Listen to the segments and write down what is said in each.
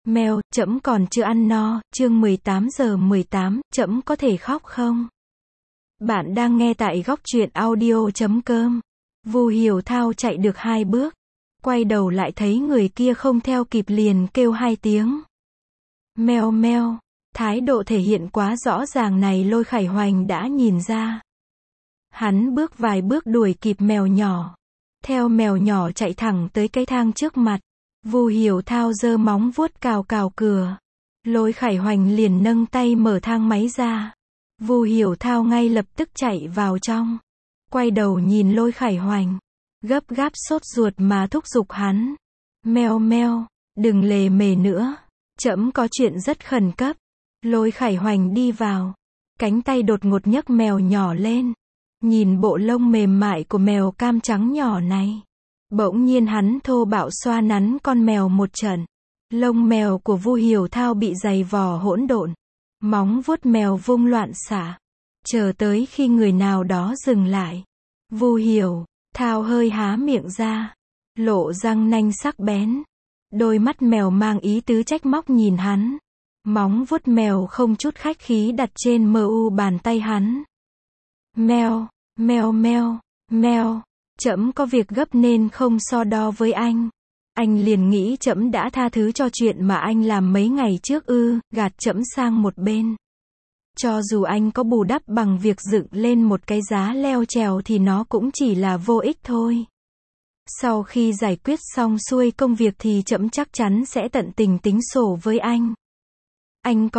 Mèo, trẫm còn chưa ăn no, chương 18:18, trẫm có thể khóc không? Bạn đang nghe tại góc truyện audio.com. Vu Hiểu Thao chạy được 2 bước, quay đầu lại thấy người kia không theo kịp liền kêu 2 tiếng. Meo meo, thái độ thể hiện quá rõ ràng này Lôi Khải Hoành đã nhìn ra. Hắn bước vài bước đuổi kịp mèo nhỏ, theo mèo nhỏ chạy thẳng tới cái thang trước mặt. Vu Hiểu Thao giơ móng vuốt cào cào cửa. Lôi Khải Hoành liền nâng tay mở thang máy ra. Vu Hiểu Thao ngay lập tức chạy vào trong. Quay đầu nhìn Lôi Khải Hoành, gấp gáp sốt ruột mà thúc giục hắn. Meo meo, đừng lề mề nữa, trẫm có chuyện rất khẩn cấp. Lôi Khải Hoành đi vào, cánh tay đột ngột nhấc mèo nhỏ lên. Nhìn bộ lông mềm mại của mèo cam trắng nhỏ này. Bỗng nhiên hắn thô bạo xoa nắn con mèo một trận. Lông mèo của Vu Hiểu Thao bị giày vò hỗn độn. Móng vuốt mèo vung loạn xả. Chờ tới khi người nào đó dừng lại. Vu Hiểu Thao hơi há miệng ra, lộ răng nanh sắc bén. Đôi mắt mèo mang ý tứ trách móc nhìn hắn. Móng vuốt mèo không chút khách khí đặt trên mu bàn tay hắn. Meo, meo meo, meo. Trẫm có việc gấp nên không so đo với anh. Anh liền nghĩ trẫm đã tha thứ cho chuyện mà anh làm mấy ngày trước gạt trẫm sang một bên. Cho dù anh có bù đắp bằng việc dựng lên một cái giá leo trèo thì nó cũng chỉ là vô ích thôi. Sau khi giải quyết xong xuôi công việc thì trẫm chắc chắn sẽ tận tình tính sổ với anh. Anh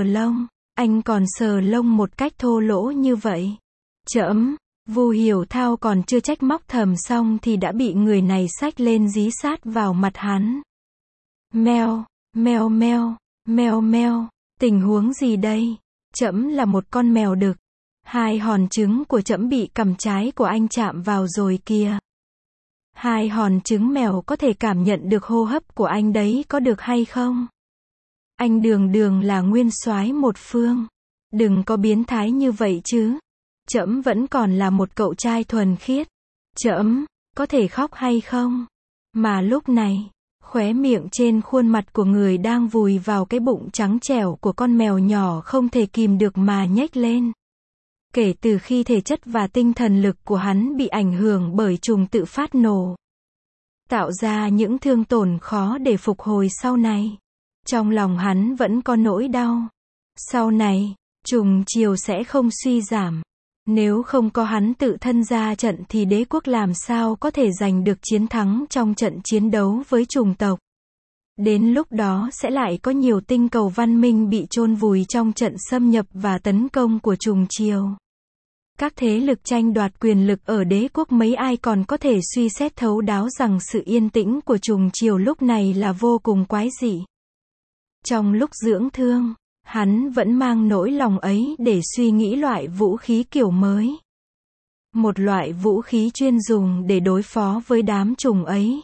còn sờ lông một cách thô lỗ như vậy. Trẫm. Vu Hiểu Thao còn chưa trách móc thầm xong thì đã bị người này xách lên dí sát vào mặt hắn. Meo, meo meo, meo meo, tình huống gì đây? Trẫm là một con mèo đực. 2 hòn trứng của trẫm bị cằm trái của anh chạm vào rồi kìa. 2 hòn trứng mèo có thể cảm nhận được hô hấp của anh đấy, có được hay không? Anh đường đường là nguyên soái một phương. Đừng có biến thái như vậy chứ. Trẫm vẫn còn là một cậu trai thuần khiết. Trẫm có thể khóc hay không? Mà lúc này, khóe miệng trên khuôn mặt của người đang vùi vào cái bụng trắng trẻo của con mèo nhỏ không thể kìm được mà nhếch lên. Kể từ khi thể chất và tinh thần lực của hắn bị ảnh hưởng bởi trùng tự phát nổ, tạo ra những thương tổn khó để phục hồi sau này. Trong lòng hắn vẫn có nỗi đau. Sau này, trùng chiều sẽ không suy giảm. Nếu không có hắn tự thân ra trận thì đế quốc làm sao có thể giành được chiến thắng trong trận chiến đấu với chủng tộc. Đến lúc đó sẽ lại có nhiều tinh cầu văn minh bị chôn vùi trong trận xâm nhập và tấn công của trùng chiều. Các thế lực tranh đoạt quyền lực ở đế quốc mấy ai còn có thể suy xét thấu đáo rằng sự yên tĩnh của trùng chiều lúc này là vô cùng quái dị. Trong lúc dưỡng thương, hắn vẫn mang nỗi lòng ấy để suy nghĩ loại vũ khí kiểu mới. Một loại vũ khí chuyên dùng để đối phó với đám trùng ấy.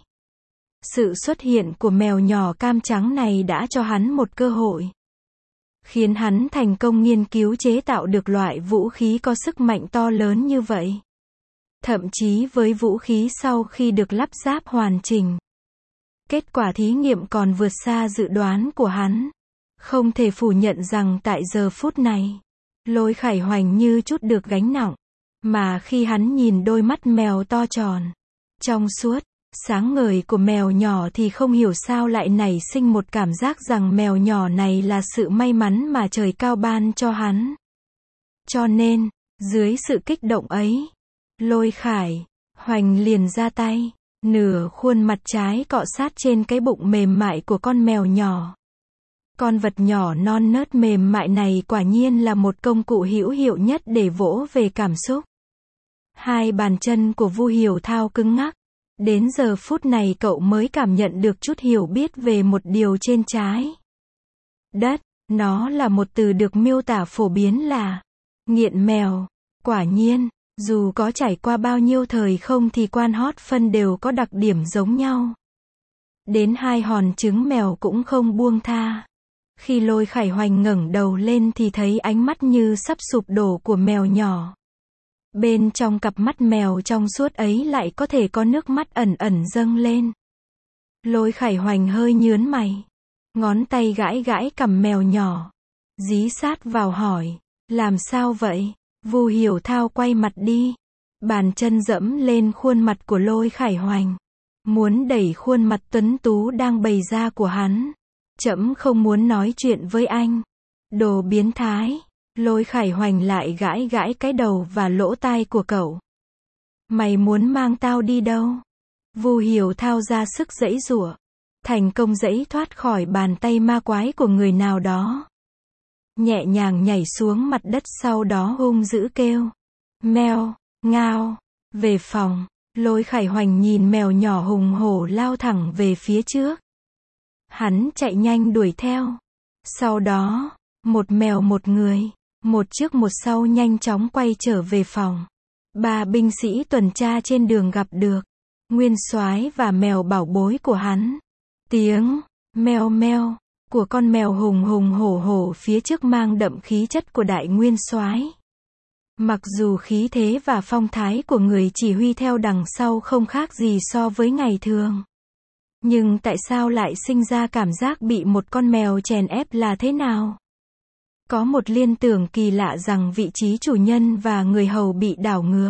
Sự xuất hiện của mèo nhỏ cam trắng này đã cho hắn một cơ hội. Khiến hắn thành công nghiên cứu chế tạo được loại vũ khí có sức mạnh to lớn như vậy. Thậm chí với vũ khí sau khi được lắp ráp hoàn chỉnh, kết quả thí nghiệm còn vượt xa dự đoán của hắn. Không thể phủ nhận rằng tại giờ phút này, Lôi Khải Hoành như chút được gánh nặng. Mà khi hắn nhìn đôi mắt mèo to tròn, trong suốt, sáng ngời của mèo nhỏ thì không hiểu sao lại nảy sinh một cảm giác rằng mèo nhỏ này là sự may mắn mà trời cao ban cho hắn. Cho nên, dưới sự kích động ấy, Lôi Khải Hoành liền ra tay, nửa khuôn mặt trái cọ sát trên cái bụng mềm mại của con mèo nhỏ. Con vật nhỏ non nớt mềm mại này quả nhiên là một công cụ hữu hiệu nhất để vỗ về cảm xúc. 2 bàn chân của Vu Hiểu Thao cứng ngắc. Đến giờ phút này cậu mới cảm nhận được chút hiểu biết về một điều trên trái đất. Nó là một từ được miêu tả phổ biến là nghiện mèo. Quả nhiên, dù có trải qua bao nhiêu thời không thì quan hót phân đều có đặc điểm giống nhau. Đến 2 hòn trứng mèo cũng không buông tha. Khi Lôi Khải Hoành ngẩng đầu lên thì thấy ánh mắt như sắp sụp đổ của mèo nhỏ. Bên trong cặp mắt mèo trong suốt ấy lại có thể có nước mắt ẩn ẩn dâng lên. Lôi Khải Hoành hơi nhướng mày. Ngón tay gãi gãi cằm mèo nhỏ. Dí sát vào hỏi. Làm sao vậy? Vu Hiểu Thao quay mặt đi. Bàn chân dẫm lên khuôn mặt của Lôi Khải Hoành. Muốn đẩy khuôn mặt tuấn tú đang bày ra của hắn. Trẫm không muốn nói chuyện với anh. Đồ biến thái. Lôi Khải Hoành lại gãi gãi cái đầu và lỗ tai của cậu. Mày muốn mang tao đi đâu? Vu Hiểu Thao ra sức giãy giụa. Thành công giãy thoát khỏi bàn tay ma quái của người nào đó. Nhẹ nhàng nhảy xuống mặt đất, sau đó hung dữ kêu. Meo, ngao. Về phòng, Lôi Khải Hoành nhìn mèo nhỏ hùng hổ lao thẳng về phía trước. Hắn chạy nhanh đuổi theo. Sau đó, một mèo một người, một trước một sau nhanh chóng quay trở về phòng. Ba binh sĩ tuần tra trên đường gặp được Nguyên Soái và mèo bảo bối của hắn. Tiếng meo meo của con mèo hùng hùng hổ hổ phía trước mang đậm khí chất của đại nguyên soái. Mặc dù khí thế và phong thái của người chỉ huy theo đằng sau không khác gì so với ngày thường, nhưng tại sao lại sinh ra cảm giác bị một con mèo chèn ép là thế nào? Có một liên tưởng kỳ lạ rằng vị trí chủ nhân và người hầu bị đảo ngược.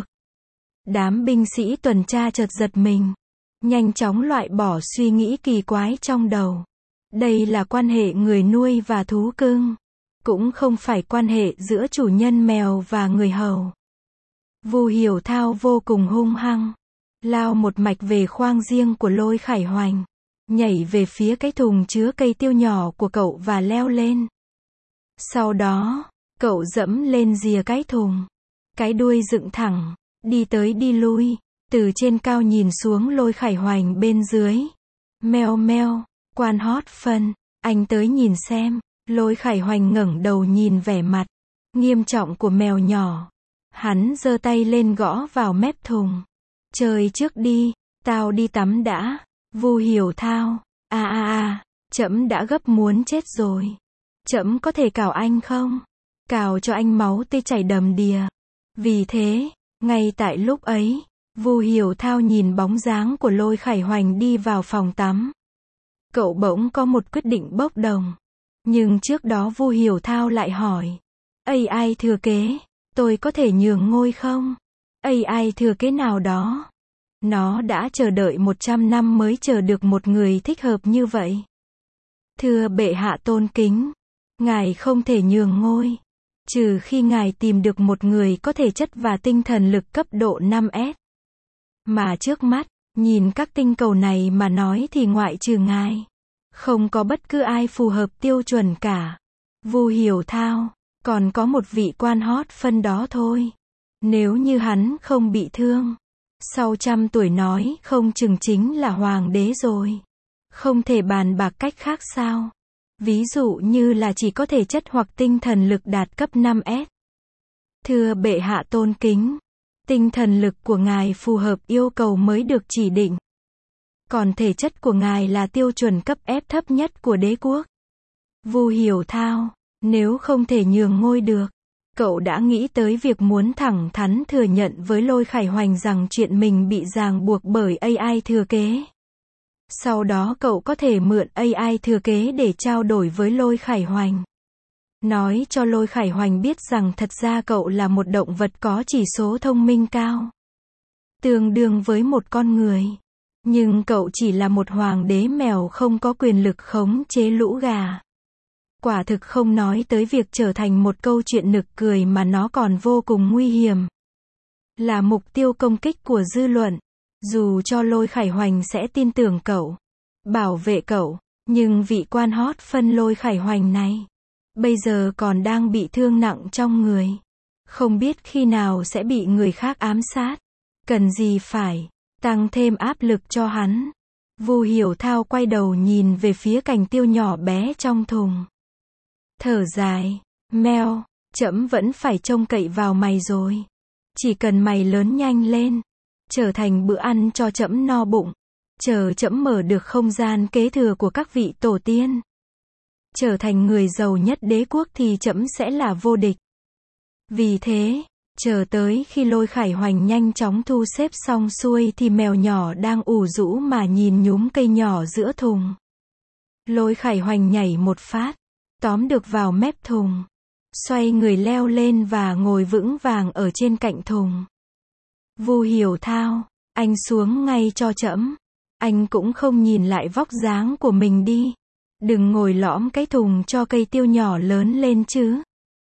Đám binh sĩ tuần tra chợt giật mình, nhanh chóng loại bỏ suy nghĩ kỳ quái trong đầu. Đây là quan hệ người nuôi và thú cưng, cũng không phải quan hệ giữa chủ nhân mèo và người hầu. Vu Hiểu Thao vô cùng hung hăng, lao một mạch về khoang riêng của Lôi Khải Hoành, nhảy về phía cái thùng chứa cây tiêu nhỏ của cậu và leo lên. Sau đó, cậu dẫm lên rìa cái thùng, cái đuôi dựng thẳng, đi tới đi lui, từ trên cao nhìn xuống Lôi Khải Hoành bên dưới. Meo meo, quan hót phân, anh tới nhìn xem. Lôi Khải Hoành ngẩng đầu nhìn vẻ mặt nghiêm trọng của mèo nhỏ. Hắn giơ tay lên gõ vào mép thùng. Chơi trước đi, tao đi tắm đã. Vu Hiểu Thao, trẫm đã gấp muốn chết rồi. Trẫm có thể cào anh không? Cào cho anh máu tươi chảy đầm đìa. Vì thế, ngay tại lúc ấy, Vu Hiểu Thao nhìn bóng dáng của Lôi Khải Hoành đi vào phòng tắm. Cậu bỗng có một quyết định bốc đồng. Nhưng trước đó Vu Hiểu Thao lại hỏi. AI thừa kế, tôi có thể nhường ngôi không? AI thừa kế nào đó? Nó đã chờ đợi 100 năm mới chờ được một người thích hợp như vậy. Thưa bệ hạ tôn kính, ngài không thể nhường ngôi, trừ khi ngài tìm được một người có thể chất và tinh thần lực cấp độ 5S. Mà trước mắt, nhìn các tinh cầu này mà nói thì ngoại trừ ngài, không có bất cứ ai phù hợp tiêu chuẩn cả. Vu Hiểu Thao, còn có một vị quan hót phân đó thôi. Nếu như hắn không bị thương, sau 100 tuổi nói không chừng chính là hoàng đế rồi. Không thể bàn bạc cách khác sao? Ví dụ như là chỉ có thể chất hoặc tinh thần lực đạt cấp 5S. Thưa bệ hạ tôn kính, tinh thần lực của ngài phù hợp yêu cầu mới được chỉ định. Còn thể chất của ngài là tiêu chuẩn cấp F thấp nhất của đế quốc. Vu Hiểu Thao, nếu không thể nhường ngôi được, cậu đã nghĩ tới việc muốn thẳng thắn thừa nhận với Lôi Khải Hoành rằng chuyện mình bị ràng buộc bởi AI thừa kế. Sau đó cậu có thể mượn AI thừa kế để trao đổi với Lôi Khải Hoành. Nói cho Lôi Khải Hoành biết rằng thật ra cậu là một động vật có chỉ số thông minh cao, tương đương với một con người. Nhưng cậu chỉ là một hoàng đế mèo không có quyền lực khống chế lũ gà. Quả thực không nói tới việc trở thành một câu chuyện nực cười mà nó còn vô cùng nguy hiểm. Là mục tiêu công kích của dư luận. Dù cho Lôi Khải Hoành sẽ tin tưởng cậu, bảo vệ cậu, nhưng vị quan hót phân Lôi Khải Hoành này, bây giờ còn đang bị thương nặng trong người. Không biết khi nào sẽ bị người khác ám sát. Cần gì phải tăng thêm áp lực cho hắn. Vu Hiểu Thao quay đầu nhìn về phía cành tiêu nhỏ bé trong thùng. Thở dài, meo, trẫm vẫn phải trông cậy vào mày rồi. Chỉ cần mày lớn nhanh lên, trở thành bữa ăn cho trẫm no bụng, chờ trẫm mở được không gian kế thừa của các vị tổ tiên, trở thành người giàu nhất đế quốc thì trẫm sẽ là vô địch. Vì thế, chờ tới khi Lôi Khải Hoành nhanh chóng thu xếp xong xuôi thì mèo nhỏ đang ủ rũ mà nhìn nhúm cây nhỏ giữa thùng. Lôi Khải Hoành nhảy một phát, tóm được vào mép thùng. Xoay người leo lên và ngồi vững vàng ở trên cạnh thùng. Vu Hiểu Thao, anh xuống ngay cho trẫm. Anh cũng không nhìn lại vóc dáng của mình đi. Đừng ngồi lõm cái thùng cho cây tiêu nhỏ lớn lên chứ.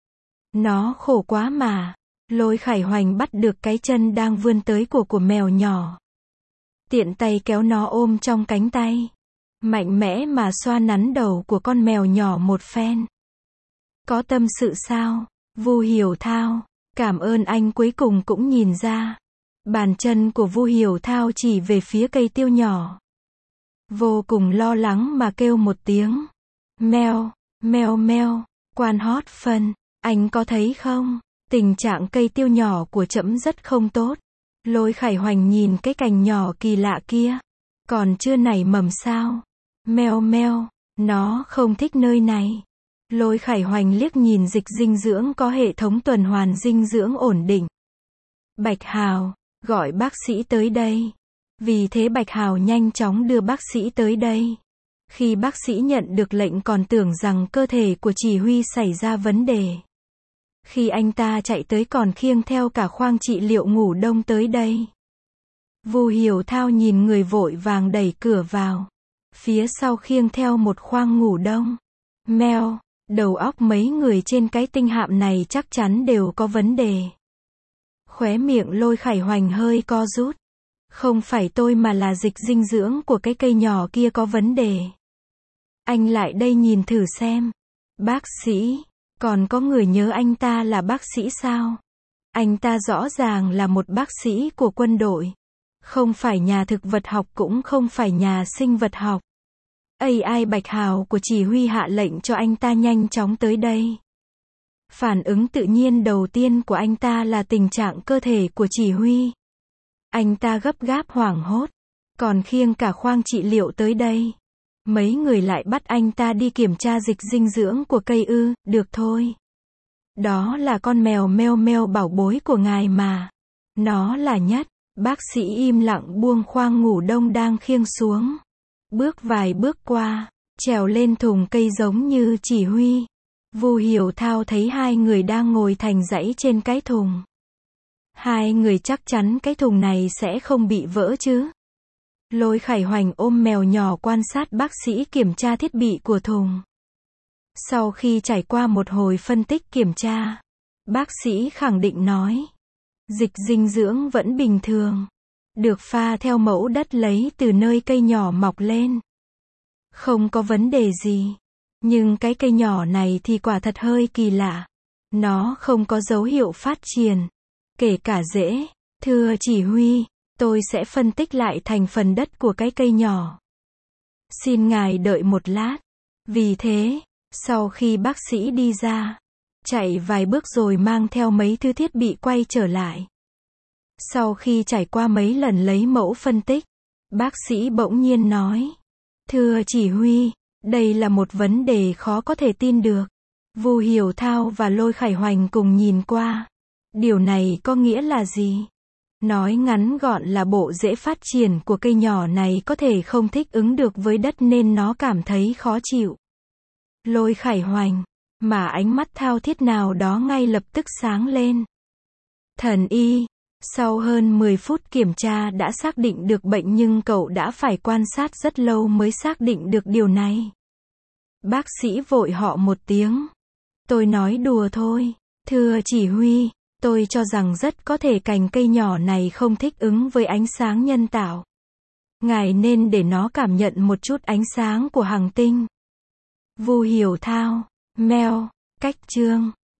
Nó khổ quá mà. Lôi Khải Hoành bắt được cái chân đang vươn tới của mèo nhỏ. Tiện tay kéo nó ôm trong cánh tay. Mạnh mẽ mà xoa nắn đầu của con mèo nhỏ một phen. Có tâm sự sao? Vu Hiểu Thao, cảm ơn anh cuối cùng cũng nhìn ra. Bàn chân của Vu Hiểu Thao chỉ về phía cây tiêu nhỏ. Vô cùng lo lắng mà kêu một tiếng. Meo, meo meo, quan hót phân, anh có thấy không? Tình trạng cây tiêu nhỏ của trẫm rất không tốt. Lôi Khải Hoành nhìn cái cành nhỏ kỳ lạ kia. Còn chưa nảy mầm sao? Meo meo, nó không thích nơi này. Lôi Khải Hoành liếc nhìn dịch dinh dưỡng có hệ thống tuần hoàn dinh dưỡng ổn định. Bạch Hào, gọi bác sĩ tới đây. Vì thế Bạch Hào nhanh chóng đưa bác sĩ tới đây. Khi bác sĩ nhận được lệnh còn tưởng rằng cơ thể của chỉ huy xảy ra vấn đề. Khi anh ta chạy tới còn khiêng theo cả khoang trị liệu ngủ đông tới đây. Vu Hiểu Thao nhìn người vội vàng đẩy cửa vào. Phía sau khiêng theo một khoang ngủ đông. Meo, đầu óc mấy người trên cái tinh hạm này chắc chắn đều có vấn đề. Khóe miệng Lôi Khải Hoành hơi co rút. Không phải tôi mà là dịch dinh dưỡng của cái cây nhỏ kia có vấn đề. Anh lại đây nhìn thử xem. Bác sĩ, còn có người nhớ anh ta là bác sĩ sao? Anh ta rõ ràng là một bác sĩ của quân đội. Không phải nhà thực vật học cũng không phải nhà sinh vật học. AI Bạch Hào của chỉ huy hạ lệnh cho anh ta nhanh chóng tới đây. Phản ứng tự nhiên đầu tiên của anh ta là tình trạng cơ thể của chỉ huy. Anh ta gấp gáp hoảng hốt. Còn khiêng cả khoang trị liệu tới đây. Mấy người lại bắt anh ta đi kiểm tra dịch dinh dưỡng của cây ư, được thôi. Đó là con mèo meo meo bảo bối của ngài mà. Nó là nhất. Bác sĩ im lặng buông khoang ngủ đông đang khiêng xuống. Bước vài bước qua, trèo lên thùng cây giống như chỉ huy. Vu Hiểu Thao thấy hai người đang ngồi thành dãy trên cái thùng. Hai người chắc chắn cái thùng này sẽ không bị vỡ chứ. Lôi Khải Hoành ôm mèo nhỏ quan sát bác sĩ kiểm tra thiết bị của thùng. Sau khi trải qua một hồi phân tích kiểm tra, bác sĩ khẳng định nói. Dịch dinh dưỡng vẫn bình thường. Được pha theo mẫu đất lấy từ nơi cây nhỏ mọc lên. Không có vấn đề gì. Nhưng cái cây nhỏ này thì quả thật hơi kỳ lạ. Nó không có dấu hiệu phát triển. Kể cả rễ. Thưa chỉ huy, tôi sẽ phân tích lại thành phần đất của cái cây nhỏ. Xin ngài đợi một lát. Vì thế, sau khi bác sĩ đi ra, chạy vài bước rồi mang theo mấy thứ thiết bị quay trở lại. Sau khi trải qua mấy lần lấy mẫu phân tích, bác sĩ bỗng nhiên nói. Thưa chỉ huy, đây là một vấn đề khó có thể tin được. Vu Hiểu Thao và Lôi Khải Hoành cùng nhìn qua. Điều này có nghĩa là gì? Nói ngắn gọn là bộ rễ phát triển của cây nhỏ này có thể không thích ứng được với đất nên nó cảm thấy khó chịu. Lôi Khải Hoành, mà ánh mắt thao thiết nào đó ngay lập tức sáng lên. Thần y, sau hơn 10 phút kiểm tra đã xác định được bệnh nhưng cậu đã phải quan sát rất lâu mới xác định được điều này. Bác sĩ vội họ một tiếng. Tôi nói đùa thôi. Thưa chỉ huy, tôi cho rằng rất có thể cành cây nhỏ này không thích ứng với ánh sáng nhân tạo. Ngài nên để nó cảm nhận một chút ánh sáng của hành tinh. Vu Hiểu Thao, Meo, cách chương.